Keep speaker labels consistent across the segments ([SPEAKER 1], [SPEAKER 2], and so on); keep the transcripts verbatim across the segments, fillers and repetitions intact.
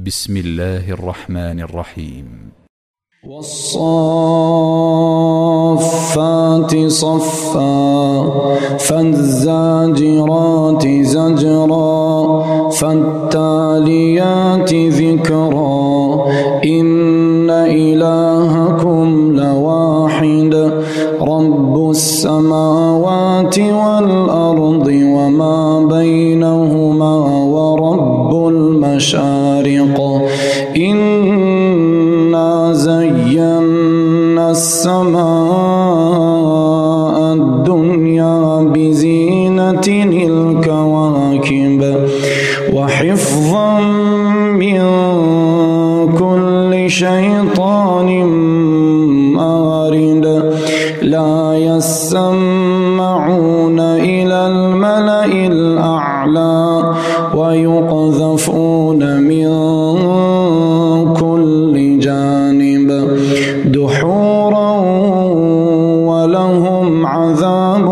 [SPEAKER 1] بسم الله الرحمن الرحيم.
[SPEAKER 2] والصافات صفا فالزاجرات زجرا فالتاليات ذكرا إن إلهكم لواحد رب السماوات والأرض وما بينهما ورب المشارق إنا زينا السماء الدنيا بزينة الكواكب وحفظا من كل شيطان مارد لا يسمعون إلى الملأ الأعلى ويقذفون من كل جانب دحورا ولهم عذاب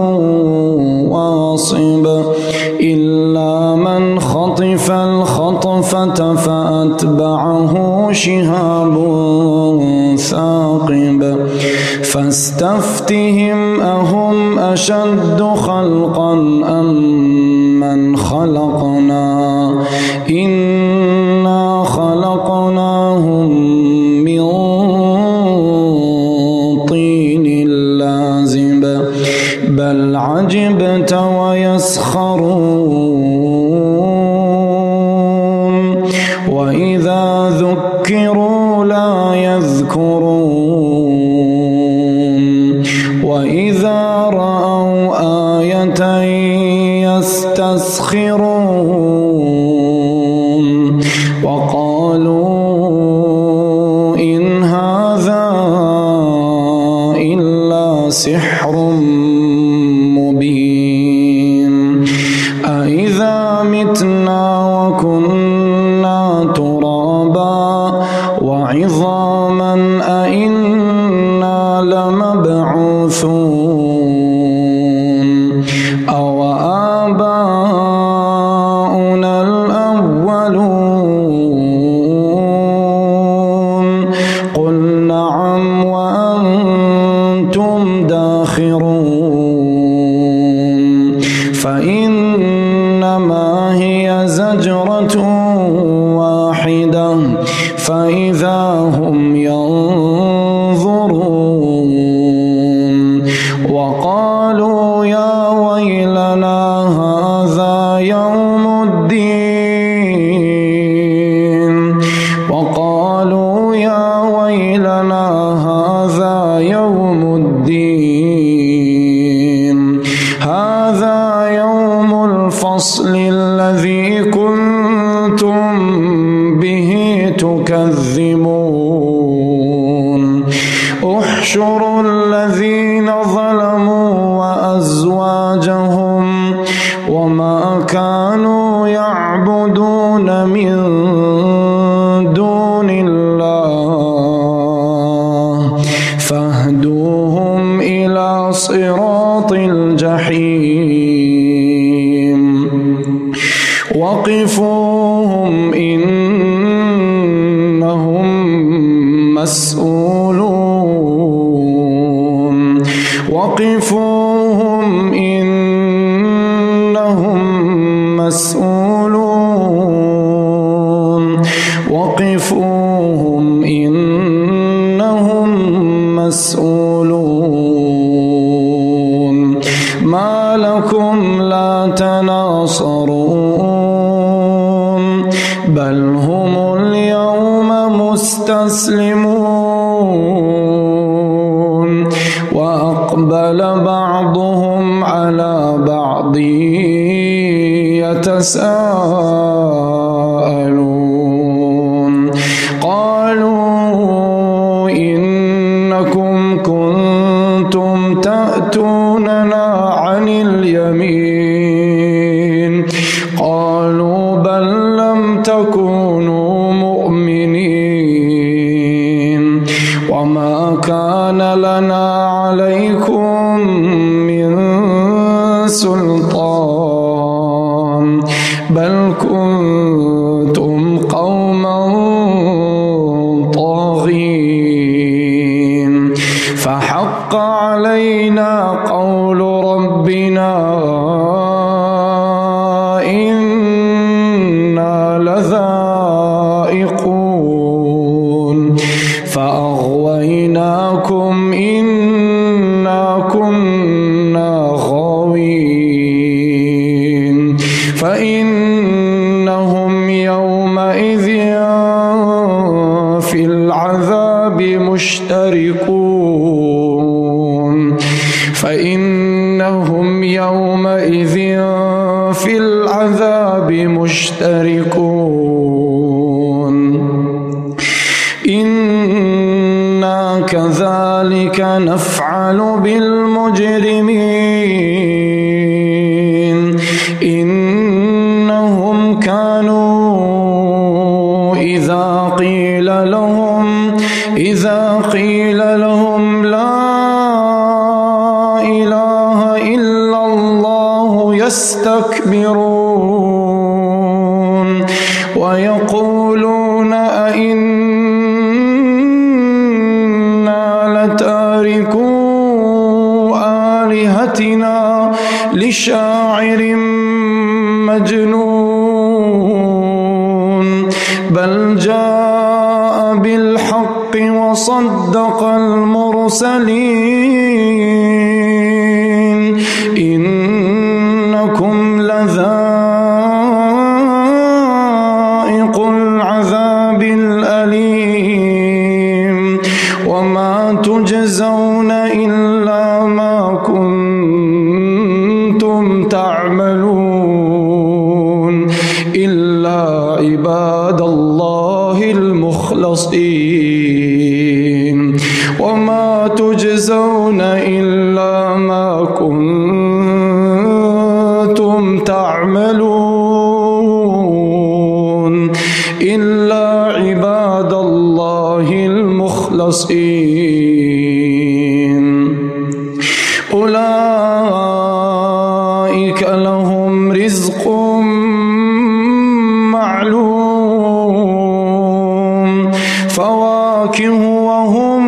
[SPEAKER 2] واصب إلا من خطف الخطفة فأتبعه شهاب ثاقب فاستفتهم أهم أشد خلقا أم من خلقنا إنا خلقناهم من طين لازب بل عجبت ويسخرون وإذا ذكروا لا يذكرون وإذا رأوا آية يستسخرون وقالوا إن هذا إلا سحر مبين أإذا متنا وكنا ترابا وعظاما أإنا لمبعوثون أو آباؤنا الأولون قل نعم وأنتم داخرون فإنما هي زجرة واحدة فإذا هم ينظرون وقالوا يا ويلنا هذا يوم الدين وقالوا يا ويلنا هذا يوم الدين هذا يوم الفصل الذي كنتم به تكذبون احشروا الذين ظلموا وأزواجهم وما كانوا يعبدون من دون الله فاهدوهم إلى صراط الجحيم وقفوهم إنهم مسؤولون وقفوهم إنهم مسؤولون وقفوهم إنهم مسؤولون ما لكم لا تناصرون بل هم اليوم مستسلمون وأقبل بعضهم على بعض يتساءلون قالوا إنكم كنتم تأتوننا عن اليمين قالوا بل لم تكونوا مؤمنين وما كان لنا عليكم من سلطان بل كنتم طاغين فحق علينا قول ربنا إنا لذائقون فأغويناكم إنا كنا غاوين فإنهم يومئذ في العذاب مشتركون فإنهم يومئذ في العذاب مشتركون إنا كذلك نفعل بالمجرمين إنهم كانوا إذا قيل لهم إذا قيل لهم لا إله إلا الله يستكبرون ويقولون أئنا لتاركو آلهتنا لشاعر مجنون بل جاء بالحق وصدق المرسلين إنكم لذائق العذاب الأليم وما تجزون إلا ما كنتم تعملون إلا عباد الله المخلصين وما تجزون إلا ما كنتم تعملون إلا عباد الله المخلصين أولئك لهم رزق معلوم فواكه وهم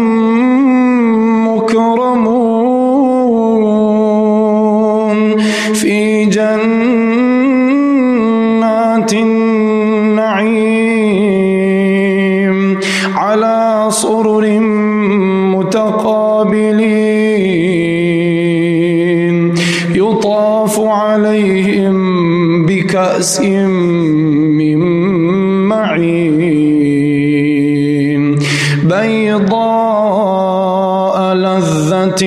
[SPEAKER 2] مكرمون في جنات النعيم على سرر متقابلين يطاف عليهم بكأس من معين بيضاء لذة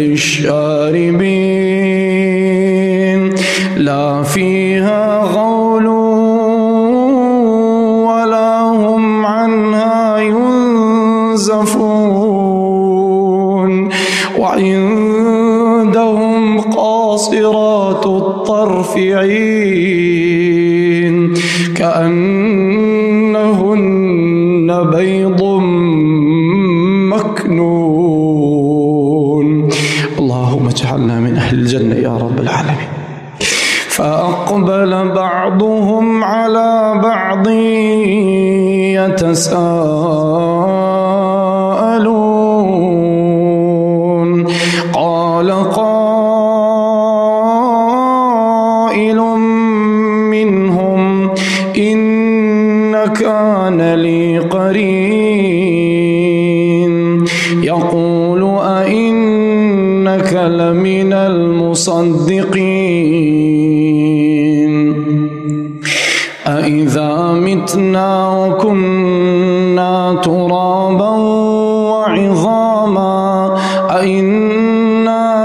[SPEAKER 2] للشاربين لا فيها غول ولا هم عنها ينزفون وعندهم قاصرات الطرف عين كأنهن بيض مكنون اللهم اجعلنا من أهل الجنة يا رب العالمين فأقبل بعضهم على بعض يتساءلون قال قائل منهم إن كان لي قرين يقول أئنك لمن المصدقين أإذا متنا وكنا ترابا وعظاما أئنا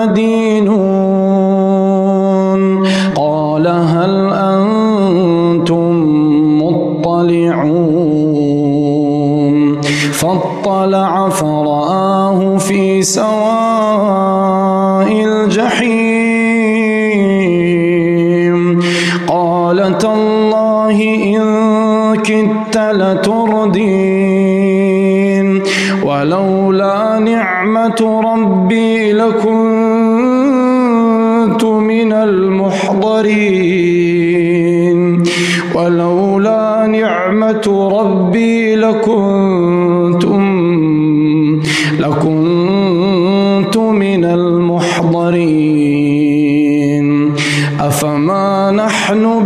[SPEAKER 2] لمدينون قال هل أنتم مطلعون فاطلع فرآه في سواء الجحيم قال تالله إن كدت لتردين ولولا نعمة ربي لكنت من المحضرين ولولا نعمة نعمة ربي لكنتم لكنت من المحضرين أفما نحن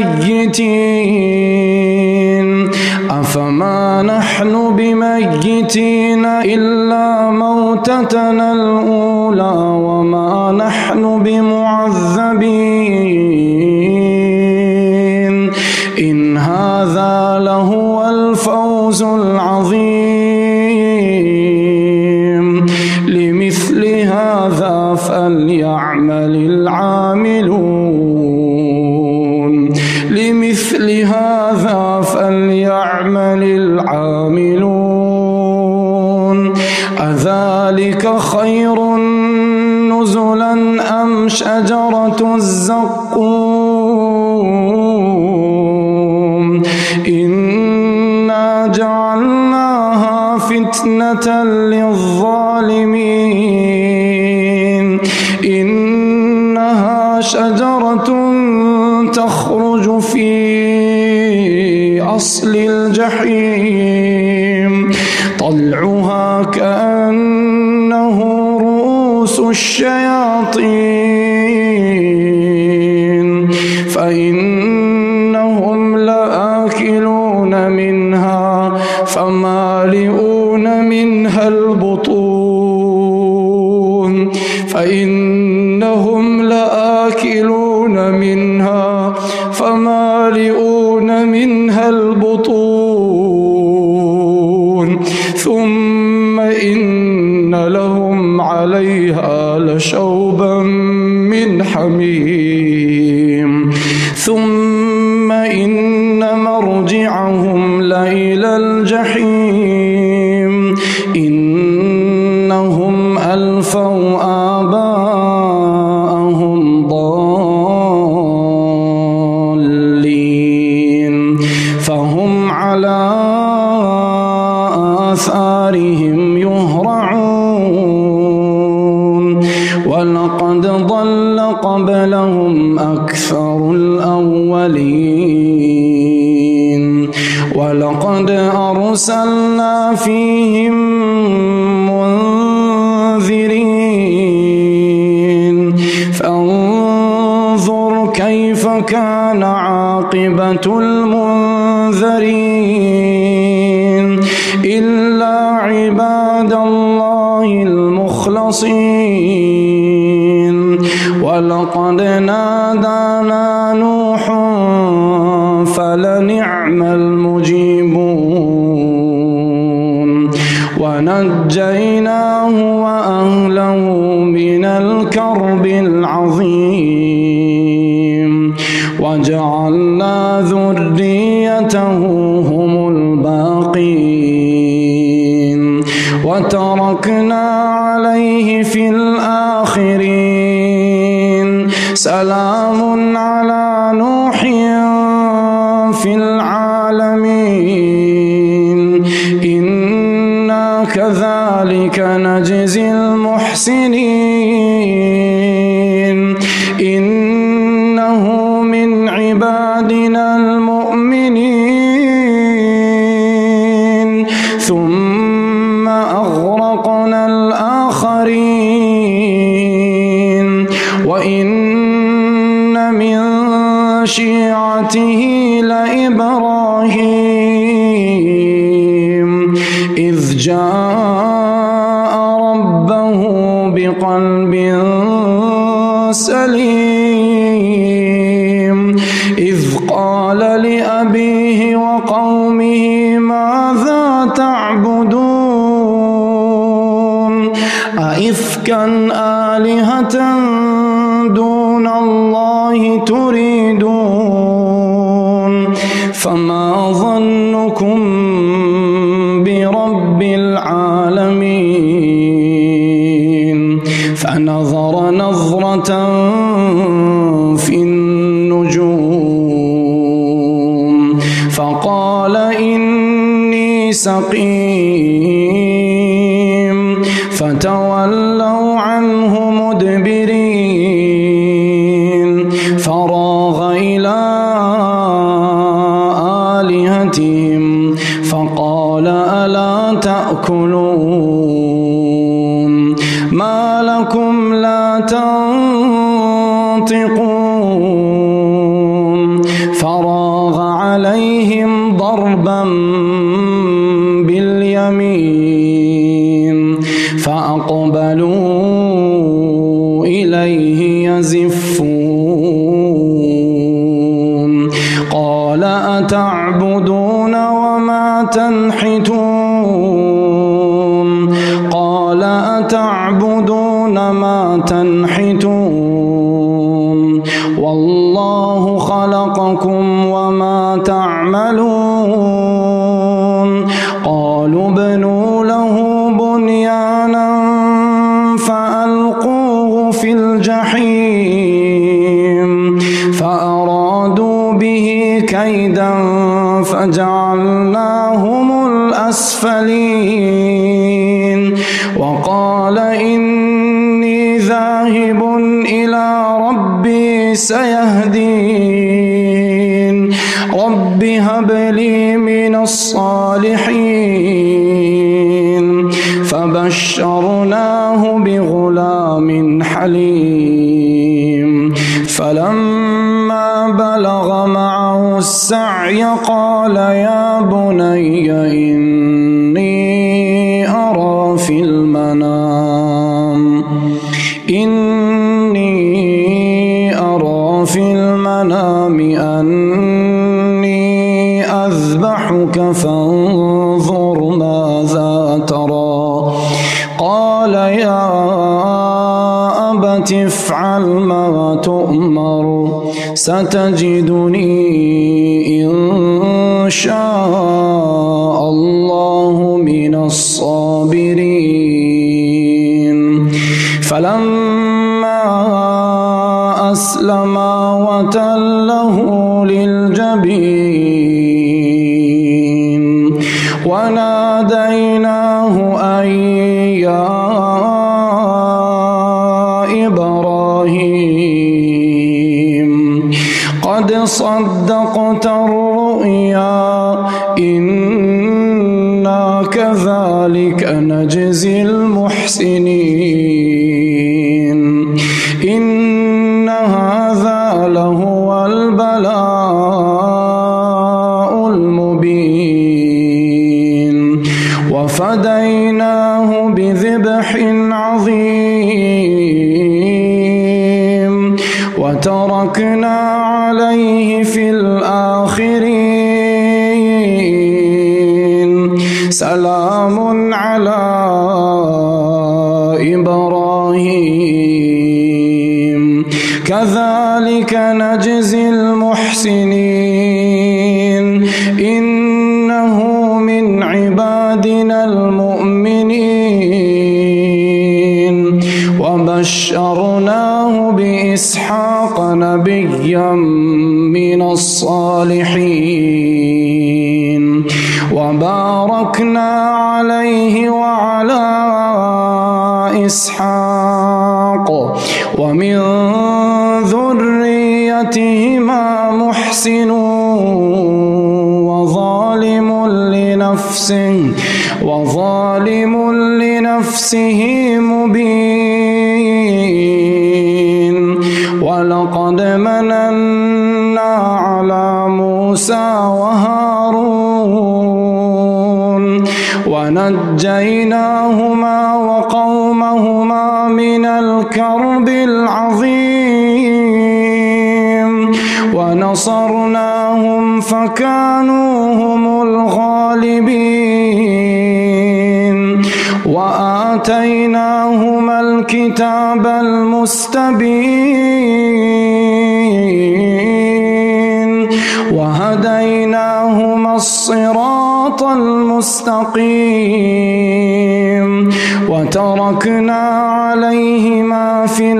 [SPEAKER 2] بميتين أفما نحن بميتين إلا موتتنا الأولى وما نحن بمعذبين إن هذا لهو الفوز العظيم لمثل هذا فليعمل العاملون لمثل هذا فليعمل العاملون أذلك خير نزلا أم شجرة الزقوم إنا جعلناها فتنة للظالمين إنها شجرة تخرج في أصل الجحيم طلعها كأنه رؤوس الشياطين فإنهم لآكلون منها فمالئون منها البطون فإنهم لآكلون منها فمالئون منها البطون ثم إن لهم عليها لشوبا من حميم ثم إن مرجعهم لإلى الجحيم إنهم ألفوا آباءهم ضالين فهم على آثارهم يهرعون ولقد ضل قبلهم أكثر الأولين ولقد أرسلنا فيهم منذرين فانظر كيف كان عاقبة المنذرين إلا عباد الله المخلصين ولقد نادانا نوح فلنعم المجيبون ونجيناه وأهله من الكرب العظيم وجعلنا ذريته هم الباقين وتركنا عليه في الآخرين سلام على نوح في العالمين إنا كذلك نجزي المحسنين إنه من عبادنا المؤمنين ثم أغرقنا الآخرين وإن من شيعته لإبراهيم إذ جاء ربه بقلب سليم إذ قال لأبيه وقومه ماذا تعبدون أئفكا آلهة دون الله تريدون فما ظنكم برب العالمين فنظر نظرة في النجوم فقال إني سقيم فتولوا عنه مدبرين فراغ إلى آلهتهم
[SPEAKER 3] فقال ألا تأكلون ما لكم لا تنطقون فراغ عليهم ضربا باليمين فأقبلوا إليه يزفون قال أتعبدون وما تنحتون قال أتعبدون ما تنحتون والله خلقكم وما تعملون قالوا ابنوا له بنيانا فألقوه في الجحيم فأرادوا به كيدا فجعلناهم الأسفلين وقال إني ذاهب إلى ربي سيهدين رب هب لي من الصالحين فبشرناه بغلام حليم فلما بلغ معه السعي قال يا بني إني أرى في المنام إني أرى في المنام أني أذبحك فانظر ماذا ترى قال يا أبت افعل ما تؤمر ستجدني إن شاء الله من الصابرين فلما أسلما وتله للجبين وناديناه أن يا إبراهيم قد صدقت الرؤيا إنا كذلك نجزي المحسنين إن هذا لهو البلاء المبين وفديناه بذبح عظيم وتركنا عليه في الآخرين سلام على إبراهيم كذلك نجزي المحسنين إنه من عبادنا المؤمنين وبشرناه بإسحاق نبيا من الصالحين وباركنا عليه وعلى إسحاق ومن ذريتهما محسن وظالم لنفسه وظالم لنفسه مبين ولقد مننا على موسى وهارون ونجيناهما وقومهما من الكرب العظيم ونصرناهم فكانوا هم الغالبين وآتيناهما الكتاب المستبين وهديناهما الصراط المستقيم وتركنا عليهما في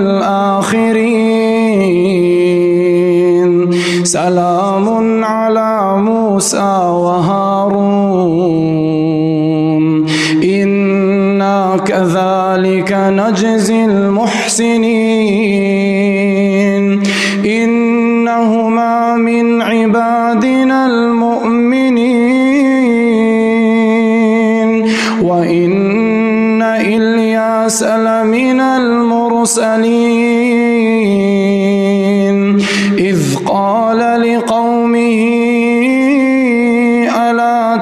[SPEAKER 3] الآخرين سلام على موسى وهارون إنا كذلك نجزي المحسنين إنهما من عبادنا المؤمنين وإن إلياس لمن المرسلين إذ قال لقومه ألا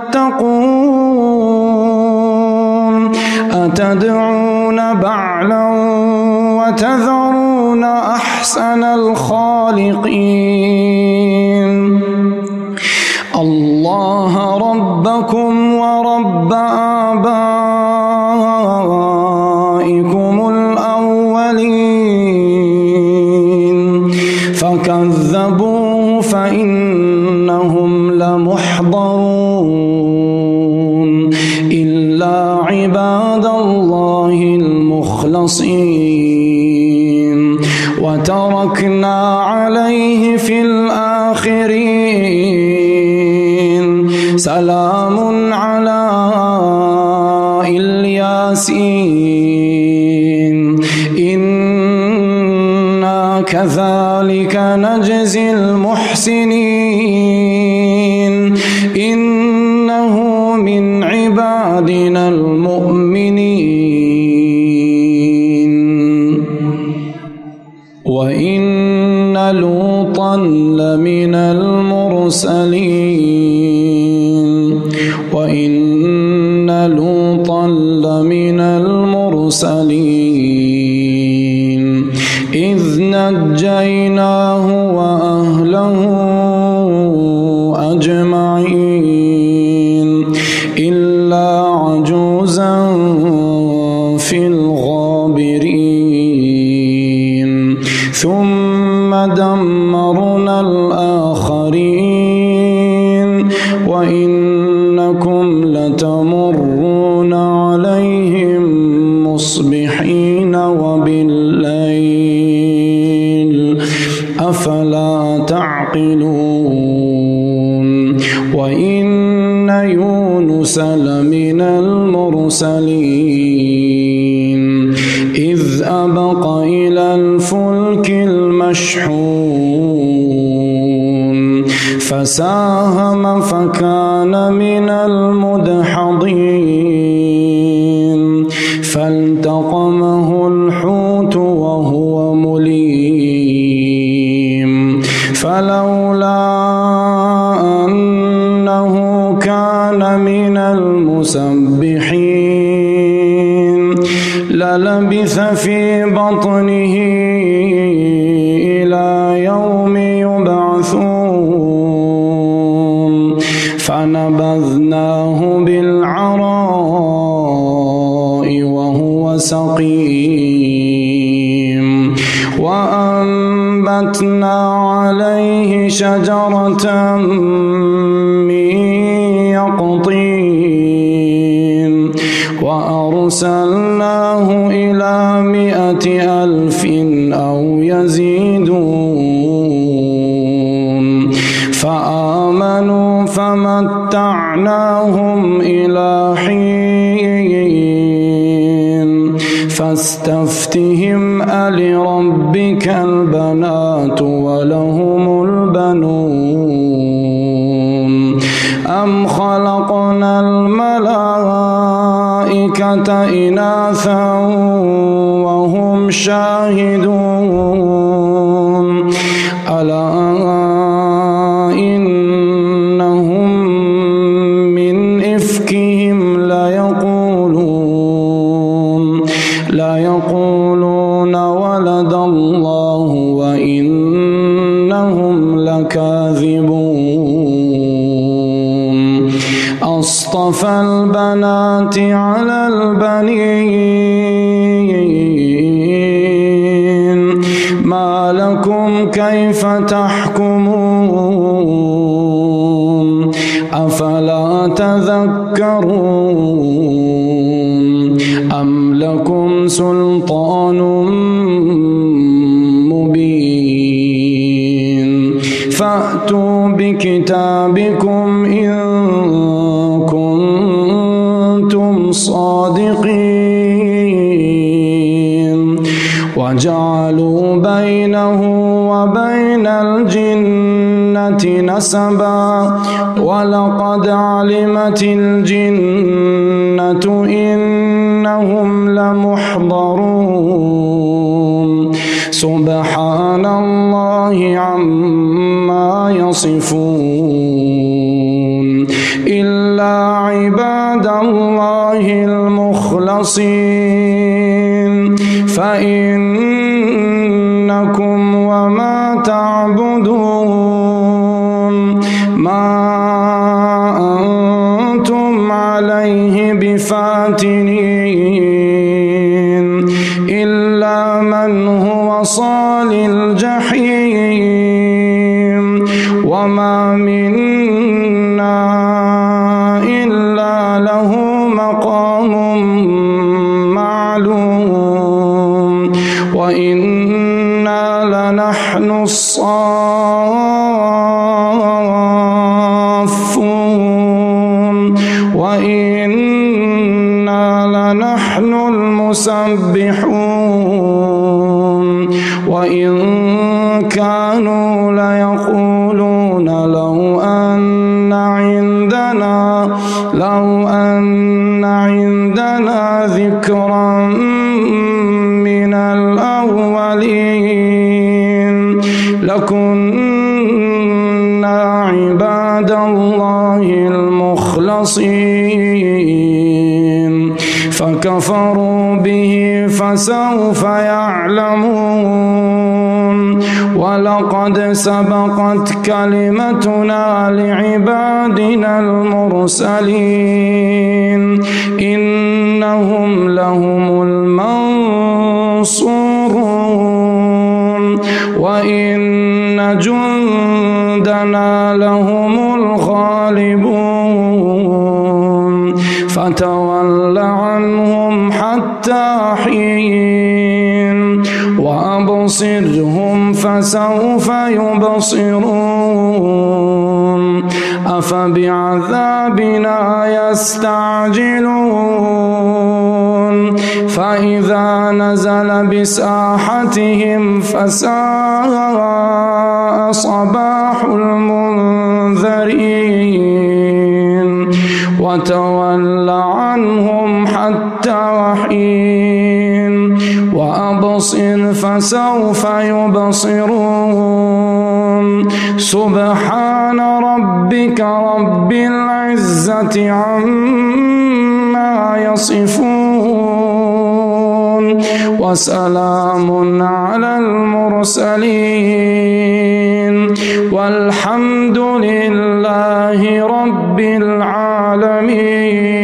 [SPEAKER 3] تتقون أتدعون بعلا وتذرون أحسن الخالقين الله ربكم ورب آبائكم الأولين فكذبوه فإنهم لمحضرون إلا عباد الله المخلصين وتركنا عليه في الآخرين سلام على الياسين إنا كذلك نجزي المحسنين إنه من عبادنا المؤمنين وإن لوطا لمن المرسلين وإن لوطا لمن المرسلين إذ نجيناه وأهله أجمعين إلا عجوزا في الغابرين ثم دمرنا الآخرين وإنكم لتمرون عليهم مصبحين وبالليل أفلا تعقلون وإن يونس لمن المرسلين إذ أبق إلى الفلك المشحون فساهم فكان من المدحضين فالتقمه الحوت وهو مليم فلولا أنه كان من المسبحين للبث في بطنه إلى يوم يبعثون فنبذناه بالعراء وهو سقيم وأنبتنا عليه شجرة من يقطين وأرسلناه إلى مائة ألف أو يزيدون فآمنوا فمتعناهم إلى حين فاستفتهم ألربك البنات ولهم البنون أم خلقنا الملائكة إناثا وهم شاهدون ألا إنهم من إفكهم ليقولون ليقولون ولد الله وإنهم لكاذبون أصطفى البنات على البنين ما لكم كيف تحكمون أفلا تذكرون أم لكم سلطان مبين فأتوا بكتابكم إن كنتم صادقين وجعلوا بينه وبين الجنة نسبا ولقد علمت الجنة إنهم لمحضرون سبحان الله عما يصفون إلا عباد الله المخلصين فإنكم وما تعبدون ما أنتم عليه بفاتنين إلا من هو صال الجحيم وما منا إلا له مقام معلوم وإنا لنحن الصافون وإنا لنحن المسبحون وإن كانوا ليقولون لو أن عندنا لو أن عندنا ذكرا من الأولين لكنا عباد الله المخلصين فكفروا به فسوف يعلمون ولقد سبقت كلمتنا لعبادنا المرسلين إنهم لهم المنصورون وإن جندنا لهم الغالبون فتول عنهم حتى حين وأبصرهم فسوف يبصرون أفبعذابنا يستعجلون فإذا نزل بساحتهم فساء صباح المنذرين وتول عنهم حتى حين وأبصر فسوف يبصرون سبحان ربك رب العزة عما يصفون وسلام على المرسلين والحمد لله رب العالمين.